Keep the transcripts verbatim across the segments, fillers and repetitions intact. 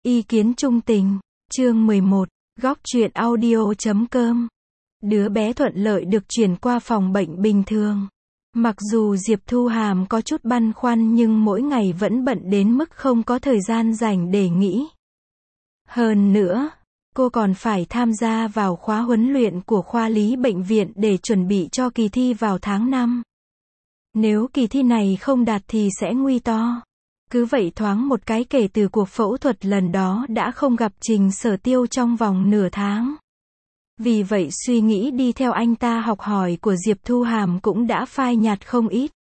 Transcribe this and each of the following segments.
Ý kiến trung tình, chương mười một, góc truyện audio chấm com. Đứa bé thuận lợi được chuyển qua phòng bệnh bình thường. Mặc dù Diệp Thu Hàm có chút băn khoăn nhưng mỗi ngày vẫn bận đến mức không có thời gian rảnh để nghĩ. Hơn nữa, cô còn phải tham gia vào khóa huấn luyện của khoa lý bệnh viện để chuẩn bị cho kỳ thi vào tháng năm. Nếu kỳ thi này không đạt thì sẽ nguy to. Cứ vậy thoáng một cái kể từ cuộc phẫu thuật lần đó đã không gặp Trình Sở Tiêu trong vòng nửa tháng. Vì vậy suy nghĩ đi theo anh ta học hỏi của Diệp Thu Hàm cũng đã phai nhạt không ít.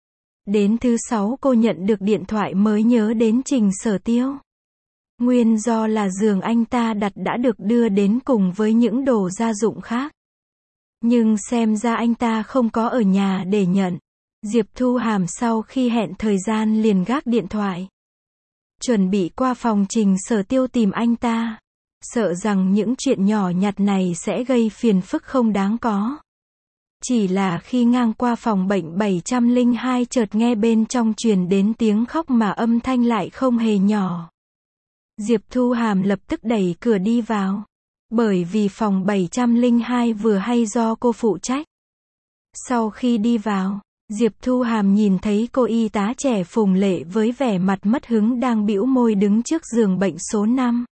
Đến thứ sáu cô nhận được điện thoại mới nhớ đến Trình Sở Tiêu. Nguyên do là giường anh ta đặt đã được đưa đến cùng với những đồ gia dụng khác. Nhưng xem ra anh ta không có ở nhà để nhận. Diệp Thu Hàm sau khi hẹn thời gian liền gác điện thoại. Chuẩn bị qua phòng Trình Sở Tiêu tìm anh ta. Sợ rằng những chuyện nhỏ nhặt này sẽ gây phiền phức không đáng có. Chỉ là khi ngang qua phòng bệnh bảy trăm lẻ hai chợt nghe bên trong truyền đến tiếng khóc mà âm thanh lại không hề nhỏ. Diệp Thu Hàm lập tức đẩy cửa đi vào. Bởi vì phòng bảy trăm lẻ hai vừa hay do cô phụ trách. Sau khi đi vào, Diệp Thu Hàm nhìn thấy cô y tá trẻ Phùng Lệ với vẻ mặt mất hứng đang bĩu môi đứng trước giường bệnh số năm.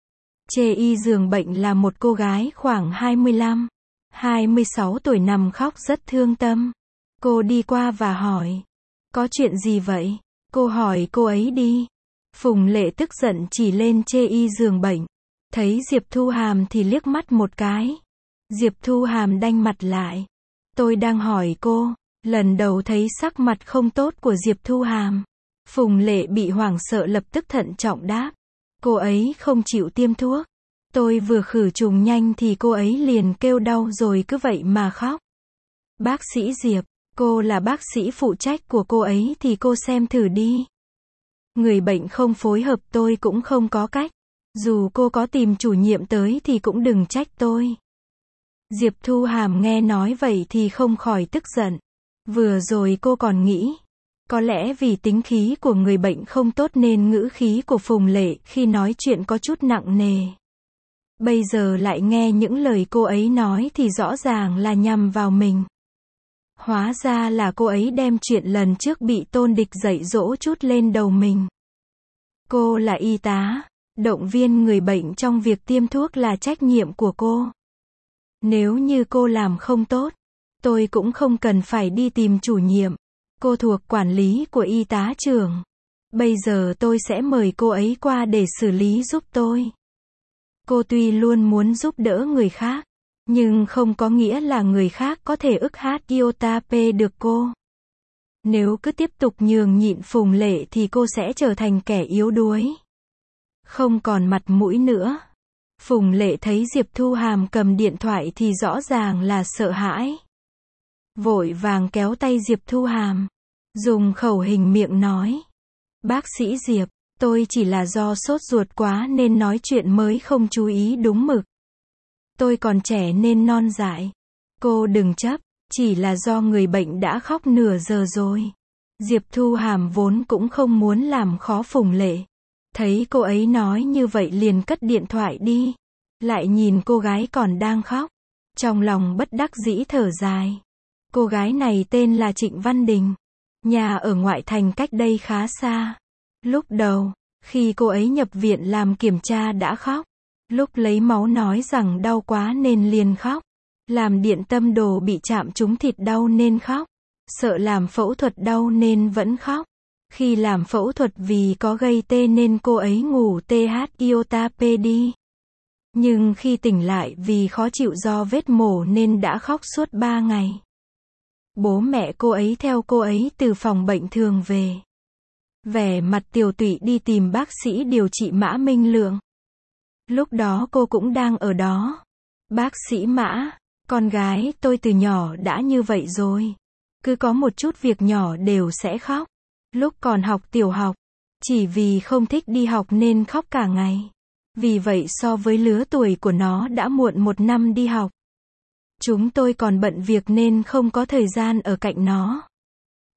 Chê y giường bệnh là một cô gái khoảng hai mươi lăm, hai mươi sáu tuổi nằm khóc rất thương tâm. Cô đi qua và hỏi. Có chuyện gì vậy? Cô hỏi cô ấy đi. Phùng Lệ tức giận chỉ lên chê y giường bệnh. Thấy Diệp Thu Hàm thì liếc mắt một cái. Diệp Thu Hàm đanh mặt lại. Tôi đang hỏi cô. Lần đầu thấy sắc mặt không tốt của Diệp Thu Hàm. Phùng Lệ bị hoảng sợ lập tức thận trọng đáp. Cô ấy không chịu tiêm thuốc. Tôi vừa khử trùng nhanh thì cô ấy liền kêu đau rồi cứ vậy mà khóc. Bác sĩ Diệp, cô là bác sĩ phụ trách của cô ấy thì cô xem thử đi. Người bệnh không phối hợp tôi cũng không có cách. Dù cô có tìm chủ nhiệm tới thì cũng đừng trách tôi. Diệp Thu Hàm nghe nói vậy thì không khỏi tức giận. Vừa rồi cô còn nghĩ, có lẽ vì tính khí của người bệnh không tốt nên ngữ khí của Phùng Lệ khi nói chuyện có chút nặng nề. Bây giờ lại nghe những lời cô ấy nói thì rõ ràng là nhằm vào mình. Hóa ra là cô ấy đem chuyện lần trước bị Tôn Địch dạy dỗ chút lên đầu mình. Cô là y tá, động viên người bệnh trong việc tiêm thuốc là trách nhiệm của cô. Nếu như cô làm không tốt, tôi cũng không cần phải đi tìm chủ nhiệm. Cô thuộc quản lý của y tá trưởng. Bây giờ tôi sẽ mời cô ấy qua để xử lý giúp tôi. Cô tuy luôn muốn giúp đỡ người khác, nhưng không có nghĩa là người khác có thể ức hát iota p được cô. Nếu cứ tiếp tục nhường nhịn Phùng Lệ thì cô sẽ trở thành kẻ yếu đuối. Không còn mặt mũi nữa. Phùng Lệ thấy Diệp Thu Hàm cầm điện thoại thì rõ ràng là sợ hãi. Vội vàng kéo tay Diệp Thu Hàm. Dùng khẩu hình miệng nói. Bác sĩ Diệp, tôi chỉ là do sốt ruột quá nên nói chuyện mới không chú ý đúng mực. Tôi còn trẻ nên non dại. Cô đừng chấp, chỉ là do người bệnh đã khóc nửa giờ rồi. Diệp Thu Hàm vốn cũng không muốn làm khó Phùng Lệ. Thấy cô ấy nói như vậy liền cất điện thoại đi. Lại nhìn cô gái còn đang khóc. Trong lòng bất đắc dĩ thở dài. Cô gái này tên là Trịnh Văn Đình. Nhà ở ngoại thành cách đây khá xa. Lúc đầu, khi cô ấy nhập viện làm kiểm tra đã khóc. Lúc lấy máu nói rằng đau quá nên liền khóc. Làm điện tâm đồ bị chạm trúng thịt đau nên khóc. Sợ làm phẫu thuật đau nên vẫn khóc. Khi làm phẫu thuật vì có gây tê nên cô ấy ngủ tê hát iota p đi. Nhưng khi tỉnh lại vì khó chịu do vết mổ nên đã khóc suốt ba ngày. Bố mẹ cô ấy theo cô ấy từ phòng bệnh thường về. Vẻ mặt tiều tụy đi tìm bác sĩ điều trị Mã Minh Lượng. Lúc đó cô cũng đang ở đó. Bác sĩ Mã, con gái tôi từ nhỏ đã như vậy rồi. Cứ có một chút việc nhỏ đều sẽ khóc. Lúc còn học tiểu học, chỉ vì không thích đi học nên khóc cả ngày. Vì vậy so với lứa tuổi của nó đã muộn một năm đi học. Chúng tôi còn bận việc nên không có thời gian ở cạnh nó.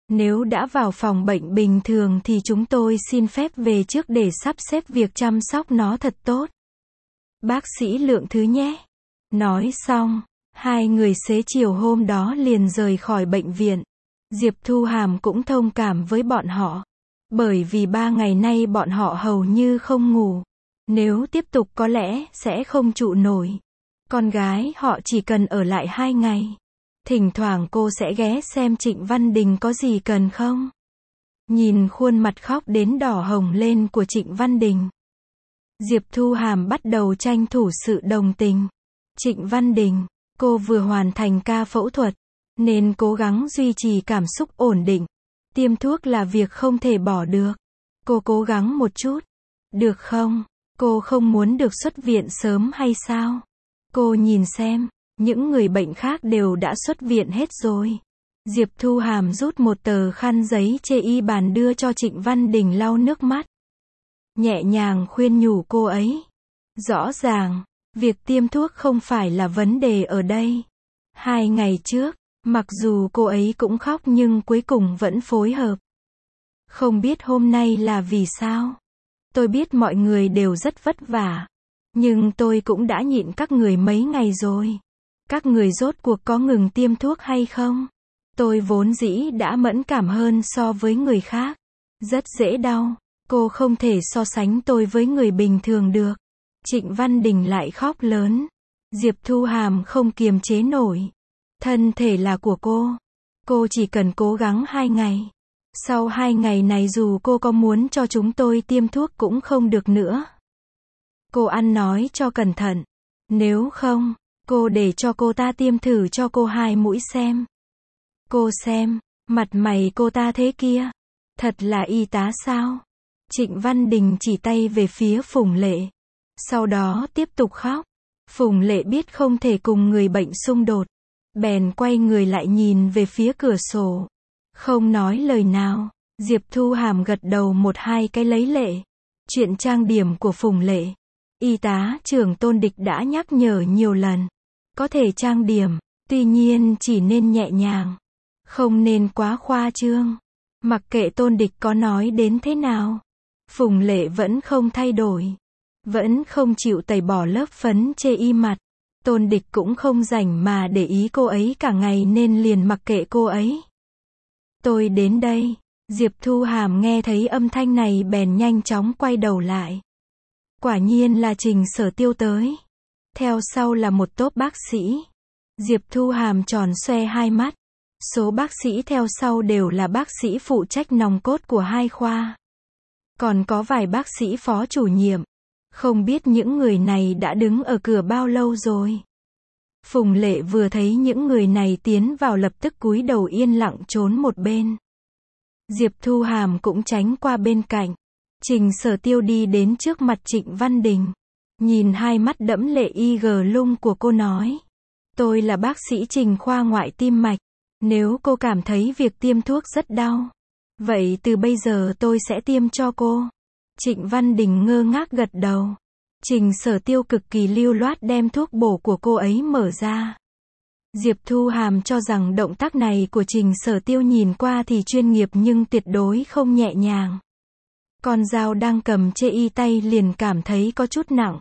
Nếu đã vào phòng bệnh bình thường thì chúng tôi xin phép về trước để sắp xếp việc chăm sóc nó thật tốt. Bác sĩ Lượng thứ nhé. Nói xong, hai người xế chiều hôm đó liền rời khỏi bệnh viện. Diệp Thu Hàm cũng thông cảm với bọn họ. Bởi vì ba ngày nay bọn họ hầu như không ngủ. Nếu tiếp tục có lẽ sẽ không trụ nổi. Con gái họ chỉ cần ở lại hai ngày. Thỉnh thoảng cô sẽ ghé xem Trịnh Văn Đình có gì cần không. Nhìn khuôn mặt khóc đến đỏ hồng lên của Trịnh Văn Đình, Diệp Thu Hàm bắt đầu tranh thủ sự đồng tình. Trịnh Văn Đình, cô vừa hoàn thành ca phẫu thuật, nên cố gắng duy trì cảm xúc ổn định. Tiêm thuốc là việc không thể bỏ được. Cô cố gắng một chút. Được không? Cô không muốn được xuất viện sớm hay sao? Cô nhìn xem, những người bệnh khác đều đã xuất viện hết rồi. Diệp Thu Hàm rút một tờ khăn giấy chê y bàn đưa cho Trịnh Văn Đình lau nước mắt. Nhẹ nhàng khuyên nhủ cô ấy. Rõ ràng, việc tiêm thuốc không phải là vấn đề ở đây. Hai ngày trước, mặc dù cô ấy cũng khóc nhưng cuối cùng vẫn phối hợp. Không biết hôm nay là vì sao. Tôi biết mọi người đều rất vất vả. Nhưng tôi cũng đã nhịn các người mấy ngày rồi. Các người rốt cuộc có ngừng tiêm thuốc hay không? Tôi vốn dĩ đã mẫn cảm hơn so với người khác. Rất dễ đau. Cô không thể so sánh tôi với người bình thường được. Trịnh Văn Đình lại khóc lớn. Diệp Thu Hàm không kiềm chế nổi. Thân thể là của cô. Cô chỉ cần cố gắng hai ngày. Sau hai ngày này dù cô có muốn cho chúng tôi tiêm thuốc cũng không được nữa. Cô ăn nói cho cẩn thận. Nếu không, cô để cho cô ta tiêm thử cho cô hai mũi xem. Cô xem, mặt mày cô ta thế kia. Thật là y tá sao? Trịnh Văn Đình chỉ tay về phía Phùng Lệ. Sau đó tiếp tục khóc. Phùng Lệ biết không thể cùng người bệnh xung đột. Bèn quay người lại nhìn về phía cửa sổ. Không nói lời nào. Diệp Thu Hàm gật đầu một hai cái lấy lệ. Chuyện trang điểm của Phùng Lệ. Y tá trưởng Tôn Địch đã nhắc nhở nhiều lần. Có thể trang điểm, tuy nhiên chỉ nên nhẹ nhàng. Không nên quá khoa trương. Mặc kệ Tôn Địch có nói đến thế nào. Phùng Lệ vẫn không thay đổi. Vẫn không chịu tẩy bỏ lớp phấn chê y mặt. Tôn Địch cũng không rảnh mà để ý cô ấy cả ngày nên liền mặc kệ cô ấy. Tôi đến đây. Diệp Thu Hàm nghe thấy âm thanh này bèn nhanh chóng quay đầu lại. Quả nhiên là Trình Sở Tiêu tới. Theo sau là một tốp bác sĩ. Diệp Thu Hàm tròn xoe hai mắt. Số bác sĩ theo sau đều là bác sĩ phụ trách nòng cốt của hai khoa. Còn có vài bác sĩ phó chủ nhiệm. Không biết những người này đã đứng ở cửa bao lâu rồi. Phùng Lệ vừa thấy những người này tiến vào lập tức cúi đầu yên lặng trốn một bên. Diệp Thu Hàm cũng tránh qua bên cạnh. Trình Sở Tiêu đi đến trước mặt Trịnh Văn Đình. Nhìn hai mắt đẫm lệ y gờ lung của cô nói. Tôi là bác sĩ Trình khoa ngoại tim mạch. Nếu cô cảm thấy việc tiêm thuốc rất đau, vậy từ bây giờ tôi sẽ tiêm cho cô. Trịnh Văn Đình ngơ ngác gật đầu. Trình Sở Tiêu cực kỳ lưu loát đem thuốc bổ của cô ấy mở ra. Diệp Thu Hàm cho rằng động tác này của Trình Sở Tiêu nhìn qua thì chuyên nghiệp nhưng tuyệt đối không nhẹ nhàng. Con dao đang cầm chê y tay liền cảm thấy có chút nặng.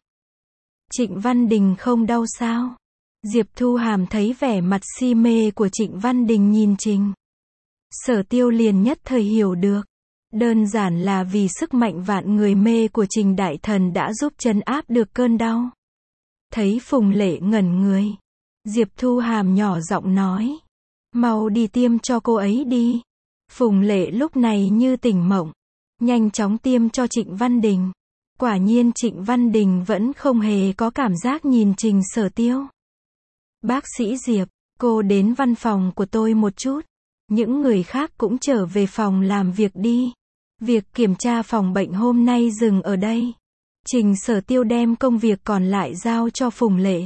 Trịnh Văn Đình không đau sao? Diệp Thu Hàm thấy vẻ mặt si mê của Trịnh Văn Đình nhìn Trình Sở Tiêu liền nhất thời hiểu được. Đơn giản là vì sức mạnh vạn người mê của Trình Đại Thần đã giúp trấn áp được cơn đau. Thấy Phùng Lệ ngẩn người. Diệp Thu Hàm nhỏ giọng nói. Mau đi tiêm cho cô ấy đi. Phùng Lệ lúc này như tỉnh mộng. Nhanh chóng tiêm cho Trịnh Văn Đình. Quả nhiên Trịnh Văn Đình vẫn không hề có cảm giác nhìn Trình Sở Tiêu. Bác sĩ Diệp, cô đến văn phòng của tôi một chút. Những người khác cũng trở về phòng làm việc đi. Việc kiểm tra phòng bệnh hôm nay dừng ở đây. Trình Sở Tiêu đem công việc còn lại giao cho Phùng Lệ.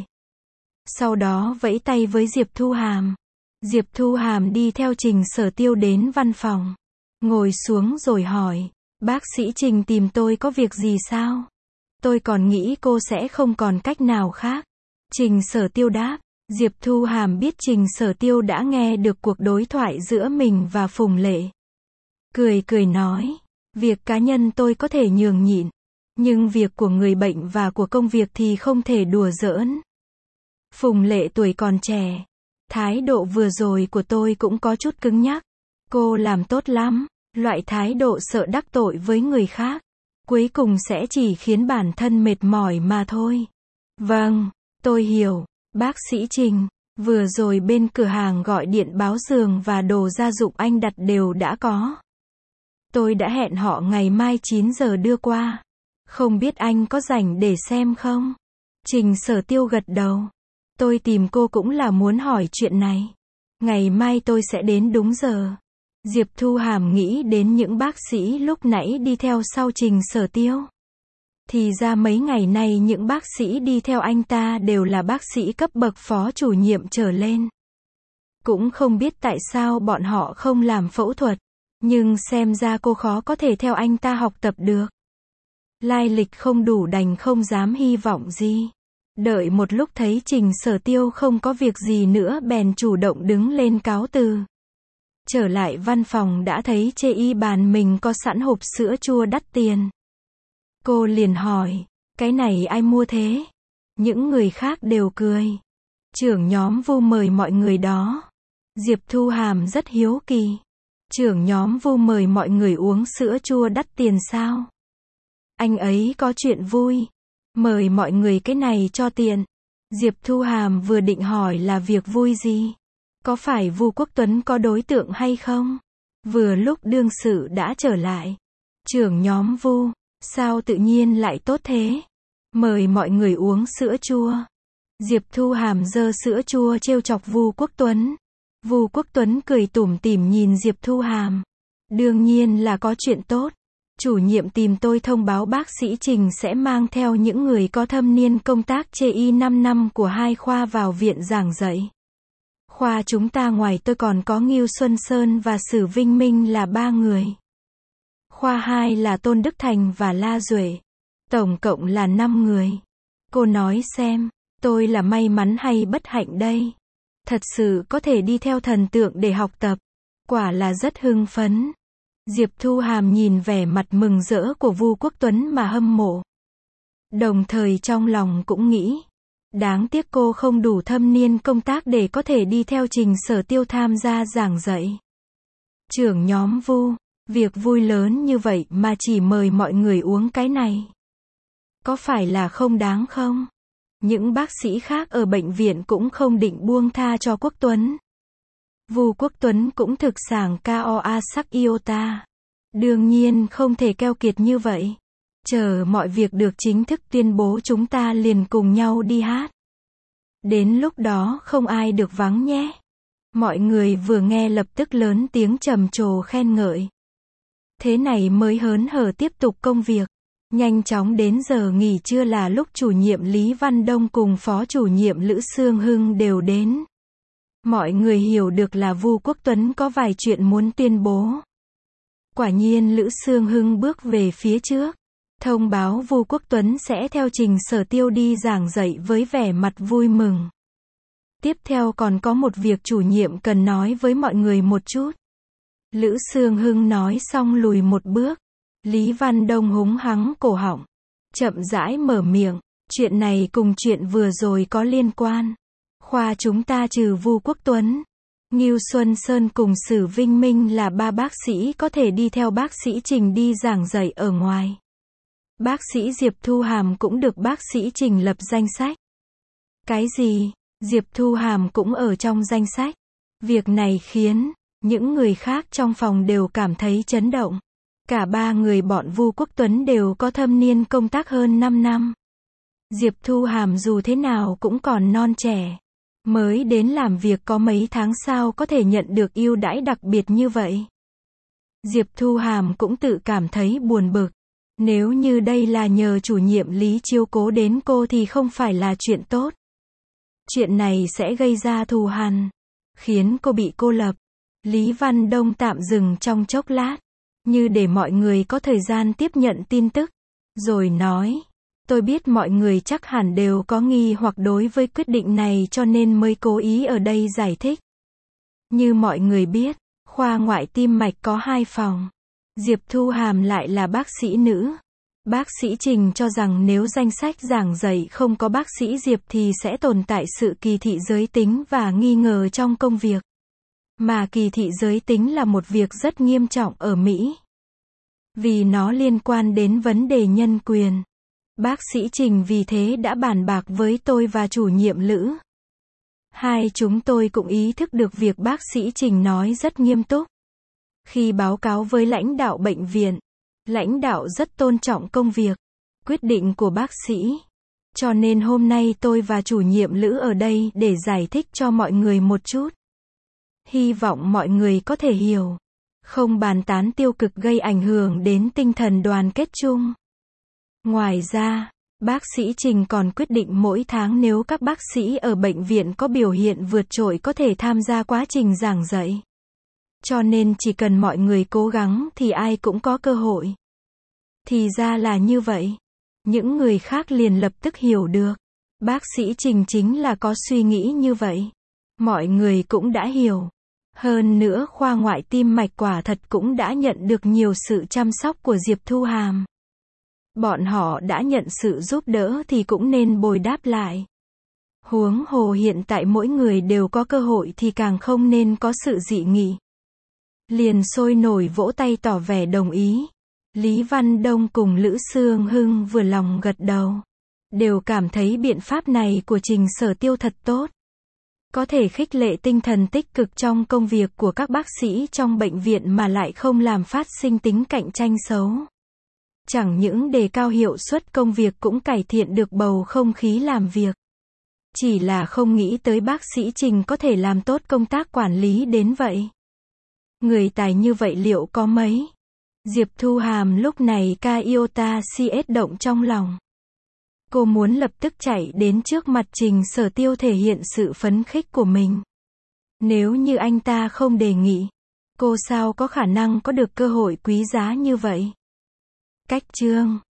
Sau đó vẫy tay với Diệp Thu Hàm. Diệp Thu Hàm đi theo Trình Sở Tiêu đến văn phòng. Ngồi xuống rồi hỏi. Bác sĩ Trình tìm tôi có việc gì sao? Tôi còn nghĩ cô sẽ không còn cách nào khác. Trình Sở Tiêu đáp. Diệp Thu Hàm biết Trình Sở Tiêu đã nghe được cuộc đối thoại giữa mình và Phùng Lệ. Cười cười nói, việc cá nhân tôi có thể nhường nhịn, nhưng việc của người bệnh và của công việc thì không thể đùa giỡn. Phùng Lệ tuổi còn trẻ, thái độ vừa rồi của tôi cũng có chút cứng nhắc. Cô làm tốt lắm, loại thái độ sợ đắc tội với người khác, cuối cùng sẽ chỉ khiến bản thân mệt mỏi mà thôi. Vâng, tôi hiểu, bác sĩ Trình, vừa rồi bên cửa hàng gọi điện báo giường và đồ gia dụng anh đặt đều đã có. Tôi đã hẹn họ ngày mai chín giờ đưa qua. Không biết anh có rảnh để xem không? Trình Sở Tiêu gật đầu. Tôi tìm cô cũng là muốn hỏi chuyện này. Ngày mai tôi sẽ đến đúng giờ. Diệp Thu Hàm nghĩ đến những bác sĩ lúc nãy đi theo sau Trình Sở Tiêu. Thì ra mấy ngày nay những bác sĩ đi theo anh ta đều là bác sĩ cấp bậc phó chủ nhiệm trở lên. Cũng không biết tại sao bọn họ không làm phẫu thuật, nhưng xem ra cô khó có thể theo anh ta học tập được. Lai lịch không đủ đành không dám hy vọng gì. Đợi một lúc thấy Trình Sở Tiêu không có việc gì nữa bèn chủ động đứng lên cáo từ. Trở lại văn phòng đã thấy trên y bàn mình có sẵn hộp sữa chua đắt tiền. Cô liền hỏi, cái này ai mua thế? Những người khác đều cười. Trưởng nhóm Vu mời mọi người đó. Diệp Thu Hàm rất hiếu kỳ. Trưởng nhóm Vu mời mọi người uống sữa chua đắt tiền sao? Anh ấy có chuyện vui. Mời mọi người cái này cho tiện. Diệp Thu Hàm vừa định hỏi là việc vui gì? Có phải Vu Quốc Tuấn có đối tượng hay không? Vừa lúc đương sự đã trở lại. Trưởng nhóm Vu, sao tự nhiên lại tốt thế? Mời mọi người uống sữa chua. Diệp Thu Hàm giơ sữa chua trêu chọc Vu Quốc Tuấn. Vu Quốc Tuấn cười tủm tỉm nhìn Diệp Thu Hàm. Đương nhiên là có chuyện tốt. Chủ nhiệm tìm tôi thông báo bác sĩ Trình sẽ mang theo những người có thâm niên công tác chê y năm năm của hai khoa vào viện giảng dạy. Khoa chúng ta ngoài tôi còn có Ngưu Xuân Sơn và Sử Vinh Minh là ba người. Khoa hai là Tôn Đức Thành và La Duệ. Tổng cộng là năm người. Cô nói xem, tôi là may mắn hay bất hạnh đây? Thật sự có thể đi theo thần tượng để học tập. Quả là rất hưng phấn. Diệp Thu Hàm nhìn vẻ mặt mừng rỡ của Vu Quốc Tuấn mà hâm mộ. Đồng thời trong lòng cũng nghĩ, đáng tiếc cô không đủ thâm niên công tác để có thể đi theo Trình Sở Tiêu tham gia giảng dạy. Trưởng nhóm Vu, việc vui lớn như vậy mà chỉ mời mọi người uống cái này. Có phải là không đáng không? Những bác sĩ khác ở bệnh viện cũng không định buông tha cho Quốc Tuấn. Vu Quốc Tuấn cũng thực sảng Koa sắc iota. Đương nhiên không thể keo kiệt như vậy. Chờ mọi việc được chính thức tuyên bố chúng ta liền cùng nhau đi hát. Đến lúc đó không ai được vắng nhé. Mọi người vừa nghe lập tức lớn tiếng trầm trồ khen ngợi. Thế này mới hớn hở tiếp tục công việc. Nhanh chóng đến giờ nghỉ trưa là lúc chủ nhiệm Lý Văn Đông cùng phó chủ nhiệm Lữ Sương Hưng đều đến. Mọi người hiểu được là Vu Quốc Tuấn có vài chuyện muốn tuyên bố. Quả nhiên Lữ Sương Hưng bước về phía trước, thông báo Vu Quốc Tuấn sẽ theo Trình Sở Tiêu đi giảng dạy với vẻ mặt vui mừng. Tiếp theo còn có một việc chủ nhiệm cần nói với mọi người một chút. Lữ Sương Hưng nói xong lùi một bước. Lý Văn Đông húng hắng cổ họng, chậm rãi mở miệng, chuyện này cùng chuyện vừa rồi có liên quan. Khoa chúng ta trừ Vu Quốc Tuấn, Ngưu Xuân Sơn cùng Sử Vinh Minh là ba bác sĩ có thể đi theo bác sĩ Trình đi giảng dạy ở ngoài. Bác sĩ Diệp Thu Hàm cũng được bác sĩ Trình lập danh sách. Cái gì? Diệp Thu Hàm cũng ở trong danh sách. Việc này khiến những người khác trong phòng đều cảm thấy chấn động. Cả ba người bọn Vu Quốc Tuấn đều có thâm niên công tác hơn năm năm. Diệp Thu Hàm dù thế nào cũng còn non trẻ. Mới đến làm việc có mấy tháng sao có thể nhận được ưu đãi đặc biệt như vậy. Diệp Thu Hàm cũng tự cảm thấy buồn bực. Nếu như đây là nhờ chủ nhiệm Lý chiếu cố đến cô thì không phải là chuyện tốt. Chuyện này sẽ gây ra thù hằn, khiến cô bị cô lập. Lý Văn Đông tạm dừng trong chốc lát, như để mọi người có thời gian tiếp nhận tin tức, rồi nói, Tôi biết mọi người chắc hẳn đều có nghi hoặc đối với quyết định này cho nên mới cố ý ở đây giải thích. Như mọi người biết, khoa ngoại tim mạch có hai phòng. Diệp Thu Hàm lại là bác sĩ nữ. Bác sĩ Trình cho rằng nếu danh sách giảng dạy không có bác sĩ Diệp thì sẽ tồn tại sự kỳ thị giới tính và nghi ngờ trong công việc. Mà kỳ thị giới tính là một việc rất nghiêm trọng ở Mỹ. Vì nó liên quan đến vấn đề nhân quyền. Bác sĩ Trình vì thế đã bàn bạc với tôi và chủ nhiệm Lữ. Hai chúng tôi cũng ý thức được việc bác sĩ Trình nói rất nghiêm túc. Khi báo cáo với lãnh đạo bệnh viện, lãnh đạo rất tôn trọng công việc, quyết định của bác sĩ. Cho nên hôm nay tôi và chủ nhiệm Lữ ở đây để giải thích cho mọi người một chút. Hy vọng mọi người có thể hiểu. Không bàn tán tiêu cực gây ảnh hưởng đến tinh thần đoàn kết chung. Ngoài ra, bác sĩ Trình còn quyết định mỗi tháng nếu các bác sĩ ở bệnh viện có biểu hiện vượt trội có thể tham gia quá trình giảng dạy. Cho nên chỉ cần mọi người cố gắng thì ai cũng có cơ hội. Thì ra là như vậy. Những người khác liền lập tức hiểu được. Bác sĩ Trình chính là có suy nghĩ như vậy. Mọi người cũng đã hiểu. Hơn nữa khoa ngoại tim mạch quả thật cũng đã nhận được nhiều sự chăm sóc của Diệp Thu Hàm. Bọn họ đã nhận sự giúp đỡ thì cũng nên bồi đáp lại. Huống hồ hiện tại mỗi người đều có cơ hội thì càng không nên có sự dị nghị. Liền sôi nổi vỗ tay tỏ vẻ đồng ý. Lý Văn Đông cùng Lữ Sương Hưng vừa lòng gật đầu. Đều cảm thấy biện pháp này của Trình Sở Tiêu thật tốt. Có thể khích lệ tinh thần tích cực trong công việc của các bác sĩ trong bệnh viện mà lại không làm phát sinh tính cạnh tranh xấu. Chẳng những đề cao hiệu suất công việc cũng cải thiện được bầu không khí làm việc. Chỉ là không nghĩ tới bác sĩ Trình có thể làm tốt công tác quản lý đến vậy. Người tài như vậy liệu có mấy? Diệp Thu Hàm lúc này ca iota cs động trong lòng. Cô muốn lập tức chạy đến trước mặt Trình Sở Tiêu thể hiện sự phấn khích của mình. Nếu như anh ta không đề nghị, cô sao có khả năng có được cơ hội quý giá như vậy? Cách chương